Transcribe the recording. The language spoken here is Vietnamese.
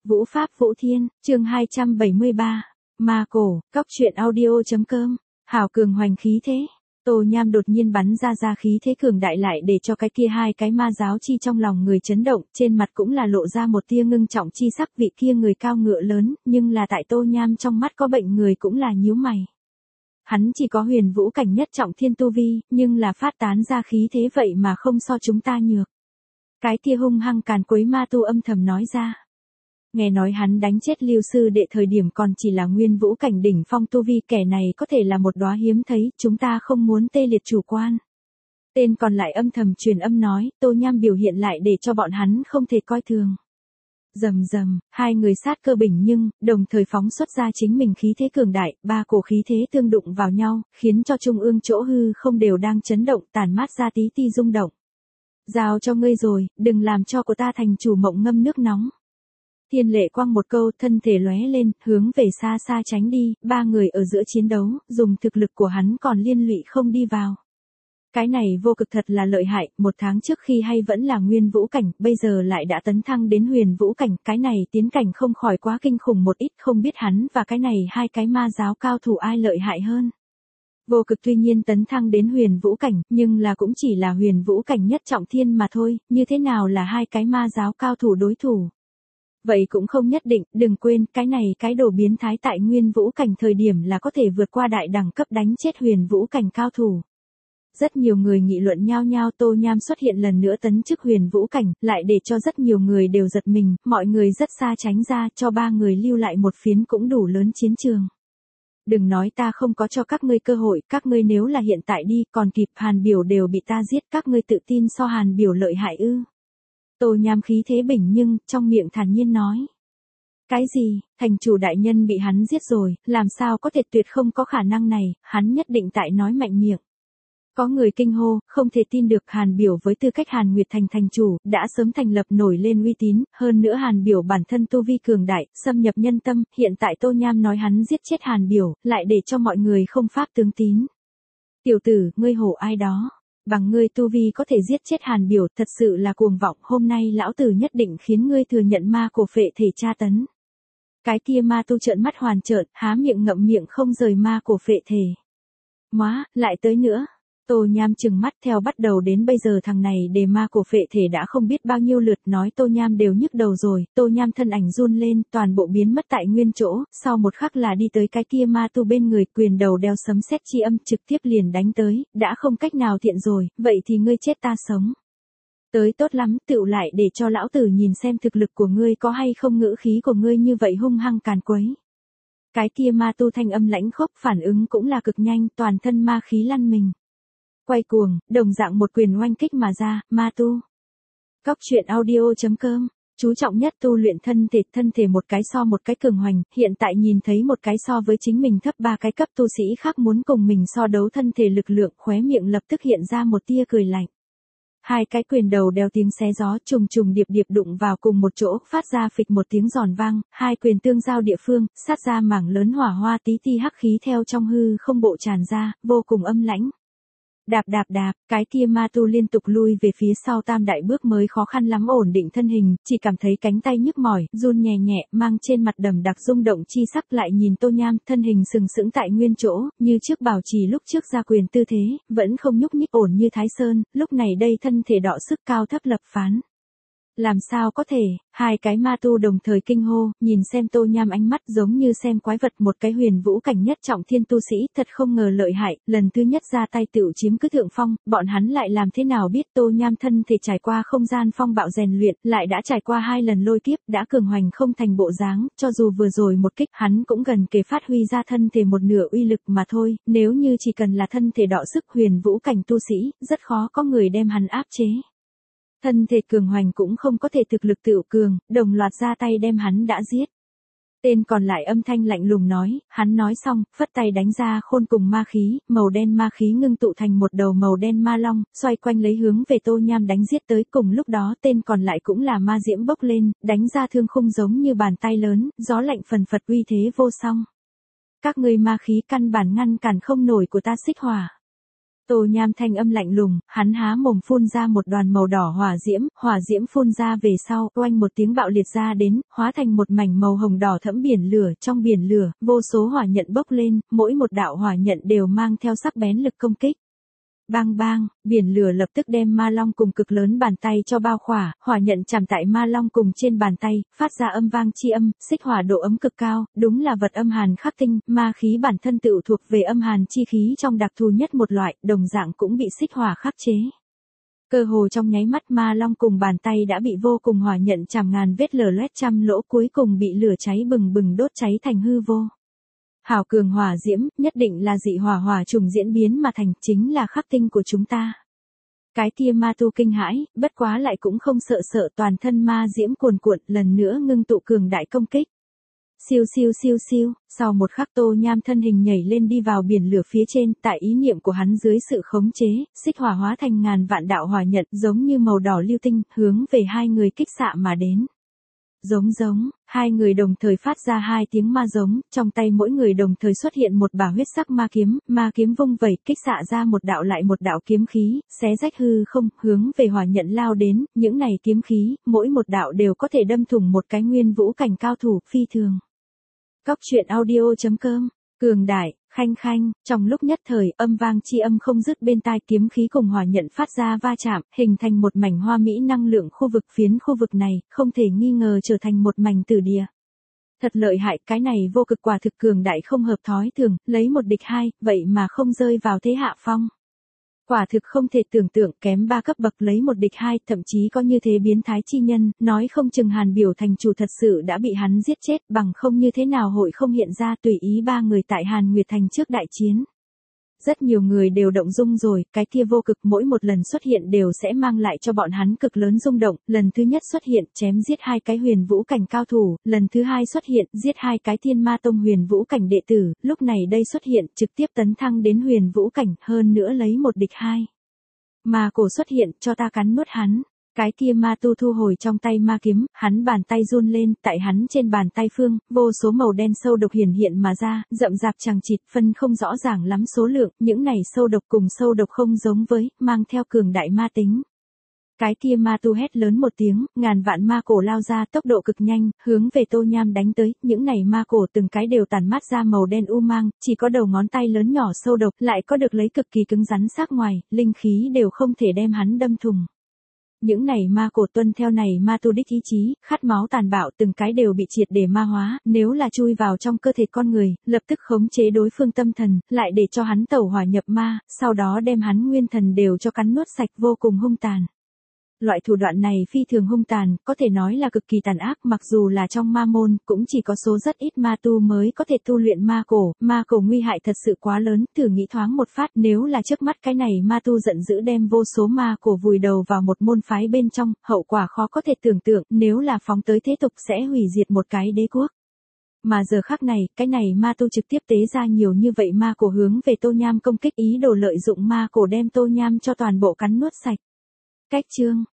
Vũ Pháp Vũ Thiên, chương 273. Ma cổ, cóc truyện audio.com. Hảo cường hoành khí thế. Tô Nham đột nhiên bắn ra khí thế cường đại lại để cho cái kia hai cái ma giáo chi trong lòng người chấn động, trên mặt cũng là lộ ra một tia ngưng trọng chi sắc. Vị kia người cao ngựa lớn, nhưng là tại Tô Nham trong mắt có bệnh người cũng là nhíu mày. Hắn chỉ có huyền vũ cảnh nhất trọng thiên tu vi, nhưng là phát tán ra khí thế vậy mà không so chúng ta nhược. Cái kia hung hăng càn quấy ma tu âm thầm nói ra. Nghe nói hắn đánh chết Lưu sư đệ thời điểm còn chỉ là nguyên vũ cảnh đỉnh phong tu vi, kẻ này có thể là một đóa hiếm thấy, chúng ta không muốn tê liệt chủ quan. Tên còn lại âm thầm truyền âm nói, Tô Nham biểu hiện lại để cho bọn hắn không thể coi thường. Rầm rầm, hai người sát cơ bình nhưng, đồng thời phóng xuất ra chính mình khí thế cường đại, ba cổ khí thế tương đụng vào nhau, khiến cho trung ương chỗ hư không đều đang chấn động, tản mát ra tí ti rung động. Giao cho ngươi rồi, đừng làm cho của ta thành chủ mộng ngâm nước nóng. Thiên Lệ quăng một câu, thân thể lóe lên, hướng về xa xa tránh đi, ba người ở giữa chiến đấu, dùng thực lực của hắn còn liên lụy không đi vào. Cái này vô cực thật là lợi hại, một tháng trước khi hay vẫn là nguyên vũ cảnh, bây giờ lại đã tấn thăng đến huyền vũ cảnh, cái này tiến cảnh không khỏi quá kinh khủng một ít, không biết hắn và cái này hai cái ma giáo cao thủ ai lợi hại hơn. Vô cực tuy nhiên tấn thăng đến huyền vũ cảnh, nhưng là cũng chỉ là huyền vũ cảnh nhất trọng thiên mà thôi, như thế nào là hai cái ma giáo cao thủ đối thủ. Vậy cũng không nhất định, đừng quên, cái này cái đồ biến thái tại nguyên vũ cảnh thời điểm là có thể vượt qua đại đẳng cấp đánh chết huyền vũ cảnh cao thủ. Rất nhiều người nghị luận nhao nhao, Tô Nham xuất hiện lần nữa tấn chức huyền vũ cảnh, lại để cho rất nhiều người đều giật mình, mọi người rất xa tránh ra, cho ba người lưu lại một phiến cũng đủ lớn chiến trường. Đừng nói ta không có cho các ngươi cơ hội, các ngươi nếu là hiện tại đi, còn kịp, Hàn Biểu đều bị ta giết, các ngươi tự tin so Hàn Biểu lợi hại ư. Tô Nham khí thế bình nhưng, trong miệng thản nhiên nói. Cái gì, thành chủ đại nhân bị hắn giết rồi, làm sao có thể, tuyệt không có khả năng này, hắn nhất định tại nói mạnh miệng. Có người kinh hô, không thể tin được, Hàn Biểu với tư cách Hàn Nguyệt Thành thành chủ, đã sớm thành lập nổi lên uy tín, hơn nữa Hàn Biểu bản thân tu vi cường đại, xâm nhập nhân tâm, hiện tại Tô Nham nói hắn giết chết Hàn Biểu, lại để cho mọi người không pháp tướng tín. Tiểu tử, ngươi hổ ai đó? Bằng ngươi tu vi có thể giết chết Hàn Biểu, thật sự là cuồng vọng, hôm nay lão tử nhất định khiến ngươi thừa nhận ma cổ phệ thể tra tấn. Cái kia ma tu trợn mắt hoàn trợn, há miệng ngậm miệng không rời ma cổ phệ thể. Móa, lại tới nữa. Tô Nham trừng mắt, theo bắt đầu đến bây giờ thằng này đề ma cổ phệ thể đã không biết bao nhiêu lượt, nói Tô Nham đều nhức đầu rồi. Tô Nham thân ảnh run lên, toàn bộ biến mất tại nguyên chỗ, sau một khắc là đi tới cái kia ma tu bên người, quyền đầu đeo sấm sét chi âm, trực tiếp liền đánh tới, đã không cách nào thiện rồi, vậy thì ngươi chết ta sống. Tới tốt lắm, tựu lại để cho lão tử nhìn xem thực lực của ngươi có hay không, ngữ khí của ngươi như vậy hung hăng càn quấy. Cái kia ma tu thanh âm lãnh khốc, phản ứng cũng là cực nhanh, toàn thân ma khí lăn mình. Quay cuồng, đồng dạng một quyền oanh kích mà ra, ma tu. Cóc truyện audio.com, chú trọng nhất tu luyện thân thể một cái so một cái cường hoành, hiện tại nhìn thấy một cái so với chính mình thấp ba cái cấp tu sĩ khác muốn cùng mình so đấu thân thể lực lượng, khóe miệng lập tức hiện ra một tia cười lạnh. Hai cái quyền đầu đeo tiếng xé gió trùng trùng điệp điệp đụng vào cùng một chỗ, phát ra phịch một tiếng giòn vang, hai quyền tương giao địa phương, sát ra mảng lớn hỏa hoa, tí ti hắc khí theo trong hư không bộ tràn ra, vô cùng âm lãnh. Đạp, cái kia ma tu liên tục lui về phía sau tam đại bước mới khó khăn lắm ổn định thân hình, chỉ cảm thấy cánh tay nhức mỏi, run nhẹ nhẹ, mang trên mặt đầm đặc rung động chi sắc, lại nhìn Tô Nham, thân hình sừng sững tại nguyên chỗ, như trước bảo trì lúc trước ra quyền tư thế, vẫn không nhúc nhích, ổn như Thái Sơn, lúc này đây thân thể đọ sức, cao thấp lập phán. Làm sao có thể, hai cái ma tu đồng thời kinh hô, nhìn xem Tô Nham ánh mắt giống như xem quái vật, một cái huyền vũ cảnh nhất trọng thiên tu sĩ, thật không ngờ lợi hại, lần thứ nhất ra tay tựu chiếm cứ thượng phong, bọn hắn lại làm thế nào biết Tô Nham thân thể trải qua không gian phong bạo rèn luyện, lại đã trải qua 2 lần lôi kiếp, đã cường hoành không thành bộ dáng, cho dù vừa rồi một kích, hắn cũng gần kề phát huy ra thân thể một nửa uy lực mà thôi, nếu như chỉ cần là thân thể đọ sức huyền vũ cảnh tu sĩ, rất khó có người đem hắn áp chế. Thân thể cường hoành cũng không có thể thực lực tựu cường, đồng loạt ra tay đem hắn đã giết. Tên còn lại âm thanh lạnh lùng nói, hắn nói xong, phất tay đánh ra khôn cùng ma khí, màu đen ma khí ngưng tụ thành một đầu màu đen ma long, xoay quanh lấy hướng về Tô Nham đánh giết tới, cùng lúc đó tên còn lại cũng là ma diễm bốc lên, đánh ra thương khung giống như bàn tay lớn, gió lạnh phần phật uy thế vô song. Các ngươi ma khí căn bản ngăn cản không nổi của ta xích hỏa. Tô Nham thanh âm lạnh lùng, hắn há mồm phun ra một đoàn màu đỏ hỏa diễm phun ra về sau, oanh một tiếng bạo liệt ra đến, hóa thành một mảnh màu hồng đỏ thẫm biển lửa, trong biển lửa, vô số hỏa nhận bốc lên, mỗi một đạo hỏa nhận đều mang theo sắc bén lực công kích. Bang bang, biển lửa lập tức đem ma long cùng cực lớn bàn tay cho bao khỏa, hỏa nhận chạm tại ma long cùng trên bàn tay, phát ra âm vang chi âm, xích hỏa độ ấm cực cao, đúng là vật âm hàn khắc tinh, ma khí bản thân tự thuộc về âm hàn chi khí trong đặc thù nhất một loại, đồng dạng cũng bị xích hỏa khắc chế. Cơ hồ trong nháy mắt ma long cùng bàn tay đã bị vô cùng hỏa nhận chạm ngàn vết lở loét trăm lỗ, cuối cùng bị lửa cháy bừng bừng đốt cháy thành hư vô. Hảo cường hỏa diễm, nhất định là dị hỏa trùng diễn biến mà thành, chính là khắc tinh của chúng ta. Cái kia ma tu kinh hãi, bất quá lại cũng không sợ toàn thân ma diễm cuồn cuộn, lần nữa ngưng tụ cường đại công kích. Siêu siêu, sau một khắc Tô Nham thân hình nhảy lên đi vào biển lửa phía trên, tại ý niệm của hắn dưới sự khống chế, xích hỏa hóa thành ngàn vạn đạo hỏa nhận giống như màu đỏ lưu tinh, hướng về hai người kích xạ mà đến. Giống, hai người đồng thời phát ra hai tiếng ma giống, trong tay mỗi người đồng thời xuất hiện một bả huyết sắc ma kiếm vung vẩy, kích xạ ra một đạo lại một đạo kiếm khí, xé rách hư không, hướng về hỏa nhận lao đến, những này kiếm khí, mỗi một đạo đều có thể đâm thủng một cái nguyên vũ cảnh cao thủ, phi thường. Cóc truyện audio.com, cường đại, khanh, trong lúc nhất thời, âm vang chi âm không dứt bên tai, kiếm khí cùng hỏa nhận phát ra va chạm, hình thành một mảnh hoa mỹ năng lượng khu vực, phiến khu vực này, không thể nghi ngờ trở thành một mảnh tử địa. Thật lợi hại, cái này vô cực quả thực cường đại không hợp thói thường, lấy một địch hai, vậy mà không rơi vào thế hạ phong. Quả thực không thể tưởng tượng, kém 3 cấp bậc lấy một địch hai, thậm chí có như thế biến thái chi nhân, nói không chừng Hàn Biểu thành chủ thật sự đã bị hắn giết chết, bằng không như thế nào hội không hiện ra, tùy ý 3 người tại Hàn Nguyệt thành trước đại chiến. Rất nhiều người đều động dung rồi, cái kia vô cực mỗi một lần xuất hiện đều sẽ mang lại cho bọn hắn cực lớn rung động, lần thứ nhất xuất hiện chém giết 2 cái huyền vũ cảnh cao thủ, lần thứ 2 xuất hiện giết 2 cái thiên ma tông huyền vũ cảnh đệ tử, lúc này đây xuất hiện trực tiếp tấn thăng đến huyền vũ cảnh, hơn nữa lấy một địch hai. Ma cổ xuất hiện, cho ta cắn nuốt hắn. Cái kia ma tu thu hồi trong tay ma kiếm, hắn bàn tay run lên, tại hắn trên bàn tay phương, vô số màu đen sâu độc hiển hiện mà ra, rậm rạp chằng chịt, phân không rõ ràng lắm số lượng, những này sâu độc cùng sâu độc không giống với, mang theo cường đại ma tính. Cái kia ma tu hét lớn một tiếng, ngàn vạn ma cổ lao ra tốc độ cực nhanh, hướng về Tô Nham đánh tới, những này ma cổ từng cái đều tản mát ra màu đen u mang, chỉ có đầu ngón tay lớn nhỏ sâu độc, lại có được lấy cực kỳ cứng rắn sắc ngoài, linh khí đều không thể đem hắn đâm thủng. Những này ma cổ tuân theo này ma tu đích ý chí, khát máu tàn bạo, từng cái đều bị triệt để ma hóa, nếu là chui vào trong cơ thể con người, lập tức khống chế đối phương tâm thần, lại để cho hắn tẩu hỏa nhập ma, sau đó đem hắn nguyên thần đều cho cắn nuốt sạch, vô cùng hung tàn. Loại thủ đoạn này phi thường hung tàn, có thể nói là cực kỳ tàn ác, mặc dù là trong ma môn, cũng chỉ có số rất ít ma tu mới có thể tu luyện ma cổ nguy hại thật sự quá lớn, thử nghĩ thoáng một phát, nếu là trước mắt cái này ma tu giận dữ đem vô số ma cổ vùi đầu vào một môn phái bên trong, hậu quả khó có thể tưởng tượng, nếu là phóng tới thế tục sẽ hủy diệt một cái đế quốc. Mà giờ khắc này, cái này ma tu trực tiếp tế ra nhiều như vậy ma cổ hướng về Tô Nham công kích, ý đồ lợi dụng ma cổ đem Tô Nham cho toàn bộ cắn nuốt sạch. Cách chương